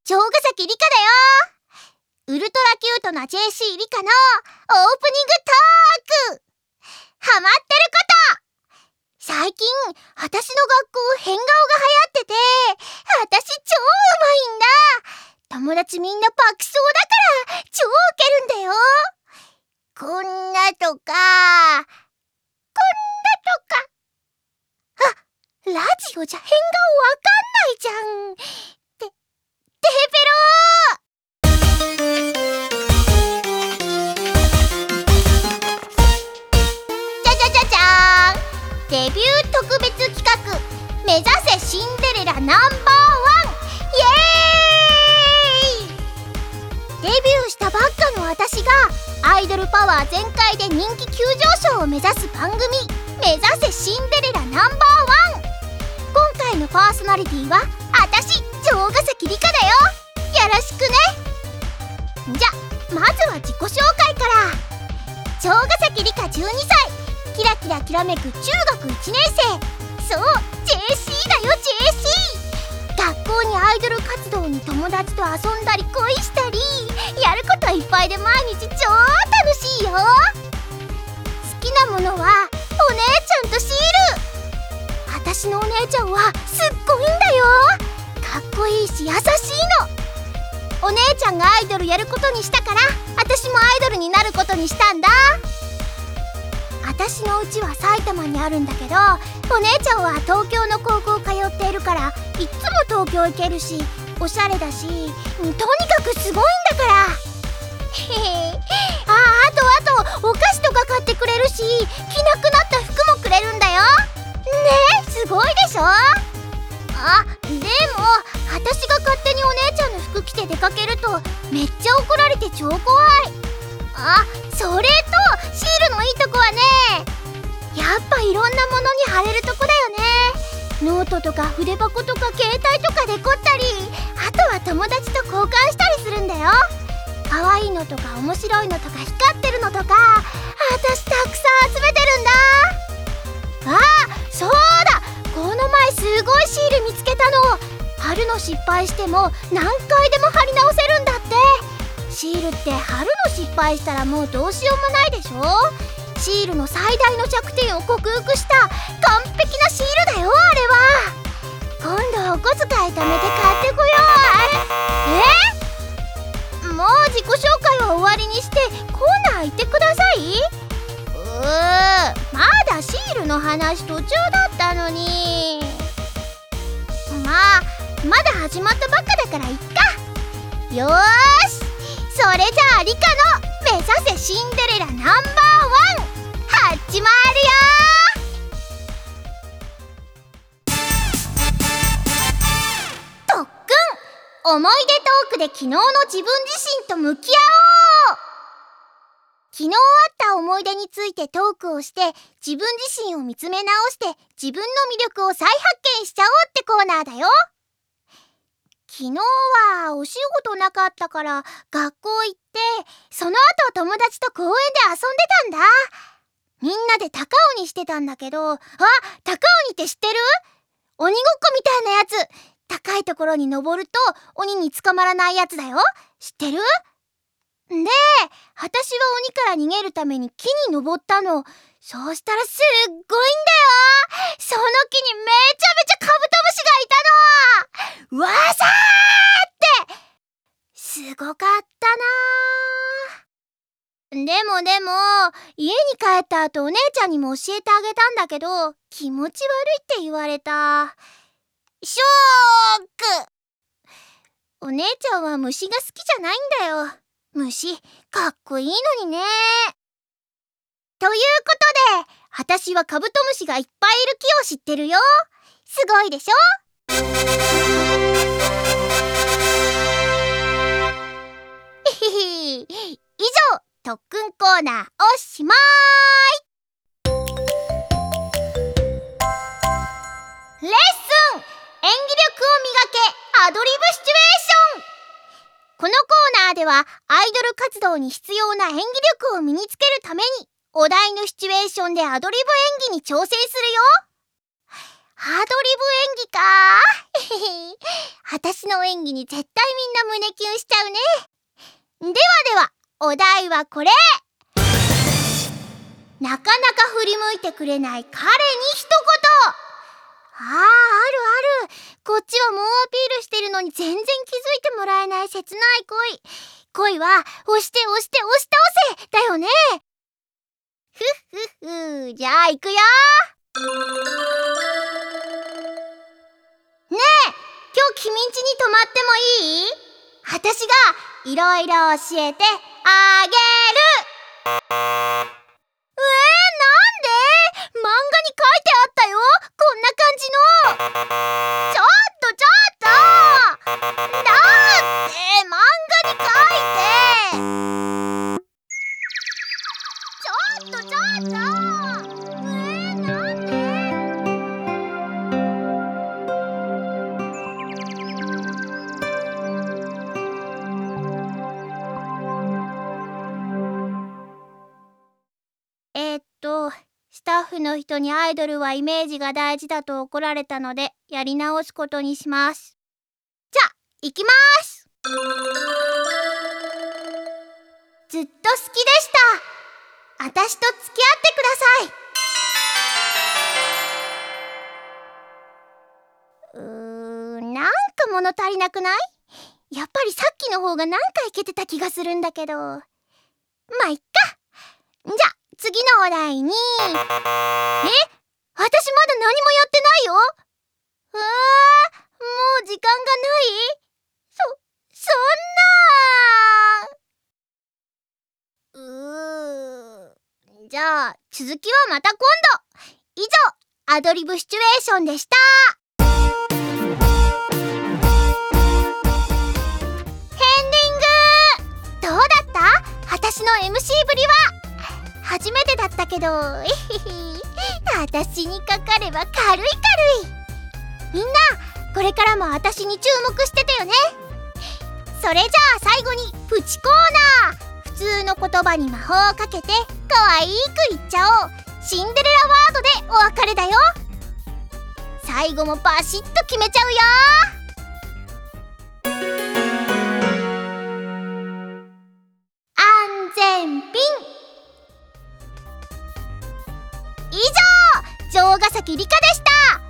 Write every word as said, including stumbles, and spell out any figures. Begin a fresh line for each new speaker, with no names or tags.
城ヶ崎里香だよ。ウルトラキュートな ジェーシー リカのオープニングトーク。ハマってること。最近私の学校変顔が流行ってて、私超うまいんだ。友達みんな爆笑だから超ウケるんだよ。こんなとかこんなとか。あ、ラジオじゃ変顔わかんないじゃん。て、てへぺろー。じゃじゃじゃじゃーん。デビュー特別企画、目指せシンデレラナンバーワン。イエーイ。デビューしたばっかの私がアイドルパワー全開で人気急上昇を目指す番組、目指せシンデレラナンバーワン。今回のパーソナリティは私、城ヶ崎里香だよ。よろしくね。じゃ、まずは自己紹介から。城ヶ崎里香じゅうにさい、キラキラきらめく中学いちねん生。そう、 ジェーシー だよ ジェーシー。 学校にアイドル活動に友達と遊んだり恋したり、やることいっぱいで毎日超楽しいよ。好きなものはお姉ちゃんとシール。私のお姉ちゃんはすっごいんだよ。かっこいいし優しいの。お姉ちゃんがアイドルやることにしたから、私もアイドルになることにしたんだ。私の家は埼玉にあるんだけど、お姉ちゃんは東京の高校通っているから、いっつも東京行けるし、おしゃれだし、とにかくすごいんだから。へへ。ああ、あとあとお菓子とか買ってくれるし、着なくなった服もくれるんだよ。ねえ、すごいでしょ。あ、でも私が勝手にお姉ちゃんの服着て出かけるとめっちゃ怒られて超怖い。あ、それとシールのいいとこはね、やっぱいろんなものに貼れるとこだよね。ノートとか筆箱とか携帯とかで凝ったり、あとは友達と交換したりするんだよ。可愛いのとか面白いのとか光ってるのとか、私たくさん集めてるんだ。あ、そうだ、この前すごいシール見つけたの。貼るの失敗しても何回でも貼り直せるんだって。シールって貼るの失敗したらもうどうしようもないでしょ。シールの最大の弱点を克服した完璧なシールだよ、あれは。今度お小遣い貯めて買ってこよう。え？もう自己紹介は終わりにしてコーナー行ってください。うー、まだシールの話途中だったのに。まあまだ始まったばっかだからいっか。よーし、それじゃあリカの目指せシンデレラナンバーワン始まるよ。特訓、思い出トークで昨日の自分自身と向き合おう。昨日あった思い出についてトークをして、自分自身を見つめ直して自分の魅力を再発見しちゃおうってコーナーだよ。昨日はお仕事なかったから学校行って、その後友達と公園で遊んでたんだ。みんなで高鬼してたんだけど、あ、高鬼って知ってる？鬼ごっこみたいなやつ。高いところに登ると鬼に捕まらないやつだよ。知ってる？で、私は鬼から逃げるために木に登ったの。そうしたらすっごいんだよ。その木にめちゃめちゃカブトムシがいたの。わさーってすごかったな。でもでも家に帰った後お姉ちゃんにも教えてあげたんだけど、気持ち悪いって言われた。ショック。お姉ちゃんは虫が好きじゃないんだよ。虫かっこいいのにね。ということで、私はカブトムシがいっぱいいる木を知ってるよ。すごいでしょ。えへへ。以上、特訓コーナーおしまーい。レッスン、演技力を磨けアドリブシチュエーション。このコーナーではアイドル活動に必要な演技力を身につけるために、お題のシチュエーションでアドリブ演技に挑戦するよ。アドリブ演技か私の演技に絶対みんな胸キュンしちゃうね。ではでは、お題はこれ。なかなか振り向いてくれない彼に一言。あー、あるある。こっちは猛アピールしてるのに全然気づいてもらえない切ない恋。恋は押して押して押し倒せだよね。ふっふっふ。じゃあ行くよ。ねえ、今日君ん家に泊まってもいい？私がいろいろ教えてあげる。えー、なんで？漫画に書いてあったよ、こんな感じの。ちょっとちょっと、だって漫画に書いて。ちょっとちょっと、えー、なんで？えーっとスタッフの人にアイドルはイメージが大事だと怒られたのでやり直すことにします。じゃあ行きます。ずっと好きでした。私と付き合ってください。うーん、なんか物足りなくない？やっぱりさっきの方がなんかいけてた気がするんだけど。まあいっか。じゃあ次のお題に。え？私まだ何もやってないよ。うわー、もう時間がない？そ、そんなー。うー。じゃあ続きはまた今度。以上、アドリブシチュエーションでした。エンディング。どうだった？私の エムシー ぶりは。初めてだったけど、えへへ、私にかかれば軽い軽い。みんな、これからも私に注目しててよね。それじゃあ最後にプチコーナー。普通の言葉に魔法をかけて可愛く言っちゃおう。シンデレラワードでお別れだよ。最後もバシッと決めちゃうよ。安全ピン。以上、城ヶ崎里香でした。